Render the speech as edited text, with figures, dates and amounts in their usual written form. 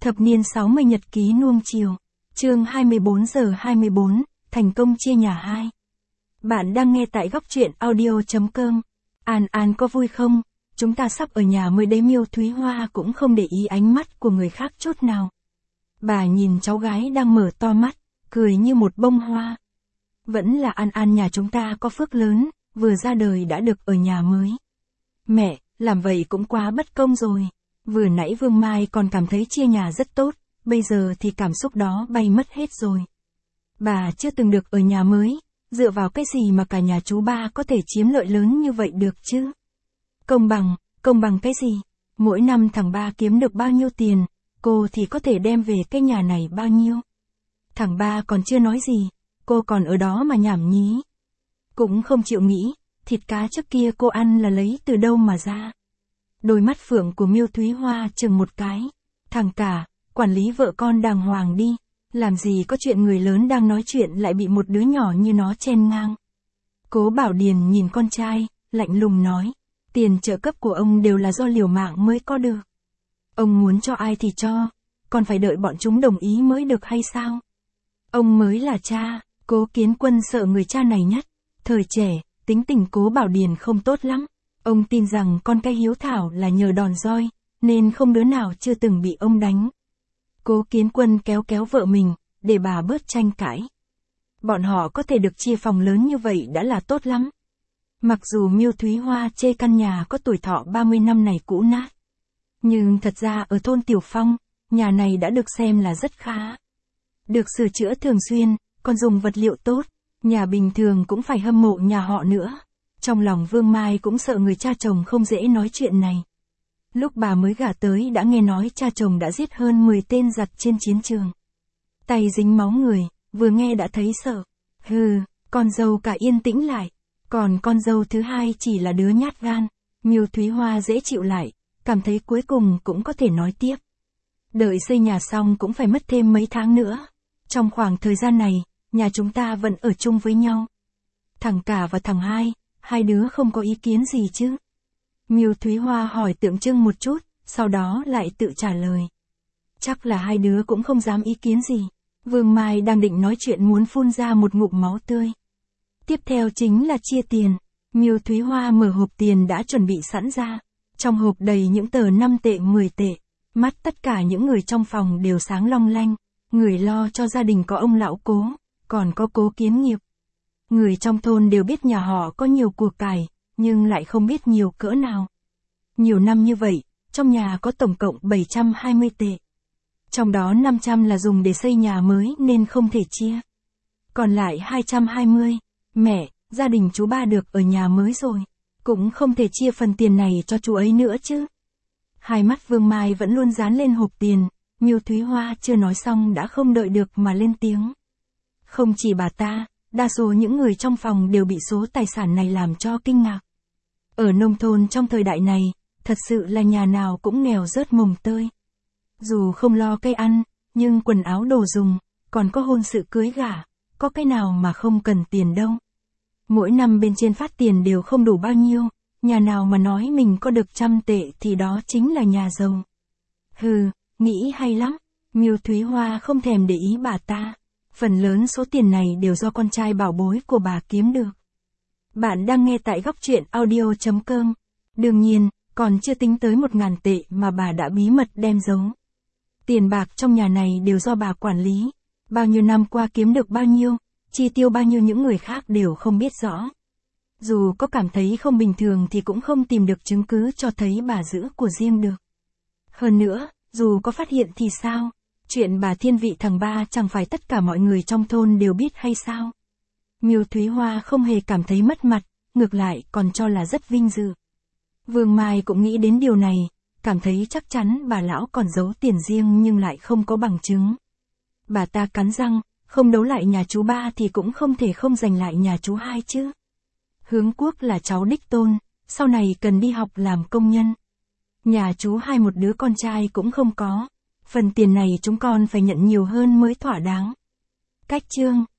Thập niên 60 nhật ký nuông chiều. Chương 24:24, thành công chia nhà 2. Bạn đang nghe tại góc truyện audio.com. An có vui không? Chúng ta sắp ở nhà mới đấy. Miêu Thúy Hoa cũng không để ý ánh mắt của người khác chút nào. Bà nhìn cháu gái đang mở to mắt, cười như một bông hoa. Vẫn là An nhà chúng ta có phước lớn, vừa ra đời đã được ở nhà mới. Mẹ, làm vậy cũng quá bất công rồi. Vừa nãy Vương Mai còn cảm thấy chia nhà rất tốt, bây giờ thì cảm xúc đó bay mất hết rồi. Bà chưa từng được ở nhà mới, dựa vào cái gì mà cả nhà chú ba có thể chiếm lợi lớn như vậy được chứ? Công bằng cái gì? Mỗi năm thằng ba kiếm được bao nhiêu tiền, cô thì có thể đem về cái nhà này bao nhiêu? Thằng ba còn chưa nói gì, cô còn ở đó mà nhảm nhí. Cũng không chịu nghĩ, thịt cá trước kia cô ăn là lấy từ đâu mà ra. Đôi mắt phượng của Miêu Thúy Hoa chừng một cái. Thằng cả, quản lý vợ con đàng hoàng đi, làm gì có chuyện người lớn đang nói chuyện lại bị một đứa nhỏ như nó chen ngang. Cố Bảo Điền nhìn con trai, lạnh lùng nói, tiền trợ cấp của ông đều là do liều mạng mới có được. Ông muốn cho ai thì cho, còn phải đợi bọn chúng đồng ý mới được hay sao? Ông mới là cha. Cố Kiến Quân sợ người cha này nhất. Thời trẻ, tính tình Cố Bảo Điền không tốt lắm. Ông tin rằng con cái hiếu thảo là nhờ đòn roi, nên không đứa nào chưa từng bị ông đánh. Cố Kiến Quân kéo vợ mình, để bà bớt tranh cãi. Bọn họ có thể được chia phòng lớn như vậy đã là tốt lắm. Mặc dù Miêu Thúy Hoa chê căn nhà có tuổi thọ 30 năm này cũ nát. Nhưng thật ra ở thôn Tiểu Phong, nhà này đã được xem là rất khá. Được sửa chữa thường xuyên, còn dùng vật liệu tốt, nhà bình thường cũng phải hâm mộ nhà họ nữa. Trong lòng Vương Mai cũng sợ người cha chồng không dễ nói chuyện này. Lúc bà mới gả tới đã nghe nói cha chồng đã giết hơn 10 tên giặc trên chiến trường. Tay dính máu người, vừa nghe đã thấy sợ. Con dâu cả yên tĩnh lại. Còn con dâu thứ hai chỉ là đứa nhát gan. Miêu Thúy Hoa dễ chịu lại, cảm thấy cuối cùng cũng có thể nói tiếp. Đợi xây nhà xong cũng phải mất thêm mấy tháng nữa. Trong khoảng thời gian này, nhà chúng ta vẫn ở chung với nhau. Thằng cả và thằng hai đứa không có ý kiến gì chứ? Miêu Thúy Hoa hỏi tượng trưng một chút, sau đó lại tự trả lời. Chắc là hai đứa cũng không dám ý kiến gì. Vương Mai đang định nói chuyện muốn phun ra một ngụm máu tươi. Tiếp theo chính là chia tiền. Miêu Thúy Hoa mở hộp tiền đã chuẩn bị sẵn ra. Trong hộp đầy những tờ 5 tệ 10 tệ. Mắt tất cả những người trong phòng đều sáng long lanh. Người lo cho gia đình có ông lão Cố, còn có Cố Kiến Nghiệp. Người trong thôn đều biết nhà họ có nhiều của cải, nhưng lại không biết nhiều cỡ nào. Nhiều năm như vậy, trong nhà có tổng cộng 720 tệ. Trong đó 500 là dùng để xây nhà mới nên không thể chia. Còn lại 220, mẹ, gia đình chú ba được ở nhà mới rồi. Cũng không thể chia phần tiền này cho chú ấy nữa chứ. Hai mắt Vương Mai vẫn luôn dán lên hộp tiền. Miêu Thúy Hoa chưa nói xong đã không đợi được mà lên tiếng. Không chỉ bà ta, đa số những người trong phòng đều bị số tài sản này làm cho kinh ngạc. Ở nông thôn trong thời đại này, thật sự là nhà nào cũng nghèo rớt mồng tơi. Dù không lo cây ăn, nhưng quần áo đồ dùng, còn có hôn sự cưới gả, có cái nào mà không cần tiền đâu. Mỗi năm bên trên phát tiền đều không đủ bao nhiêu, nhà nào mà nói mình có được 100 tệ thì đó chính là nhà giàu. Nghĩ hay lắm. Miêu Thúy Hoa không thèm để ý bà ta. Phần lớn số tiền này đều do con trai bảo bối của bà kiếm được. Bạn đang nghe tại góc truyện audio.com. Đương nhiên, còn chưa tính tới 1.000 tệ mà bà đã bí mật đem giấu. Tiền bạc trong nhà này đều do bà quản lý. Bao nhiêu năm qua kiếm được bao nhiêu, chi tiêu bao nhiêu những người khác đều không biết rõ. Dù có cảm thấy không bình thường thì cũng không tìm được chứng cứ cho thấy bà giữ của riêng được. Hơn nữa, dù có phát hiện thì sao? Chuyện bà thiên vị thằng ba chẳng phải tất cả mọi người trong thôn đều biết hay sao? Miêu Thúy Hoa không hề cảm thấy mất mặt, ngược lại còn cho là rất vinh dự. Vương Mai cũng nghĩ đến điều này, cảm thấy chắc chắn bà lão còn giấu tiền riêng nhưng lại không có bằng chứng. Bà ta cắn răng, không đấu lại nhà chú ba thì cũng không thể không giành lại nhà chú hai chứ. Hướng Quốc là cháu đích tôn, sau này cần đi học làm công nhân. Nhà chú hai một đứa con trai cũng không có. Phần tiền này chúng con phải nhận nhiều hơn mới thỏa đáng. Cách chương